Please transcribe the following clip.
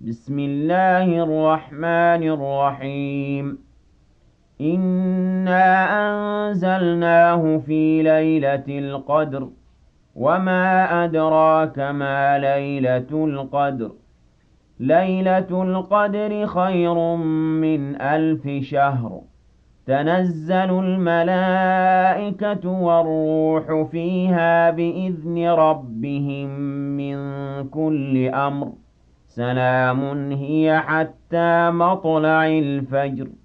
بسم الله الرحمن الرحيم. إنا أنزلناه في ليلة القدر، وما أدراك ما ليلة القدر. ليلة القدر خير من 1000 شهر. تنزل الملائكة والروح فيها بإذن ربهم من كل أمر. سلام هي حتى مطلع الفجر.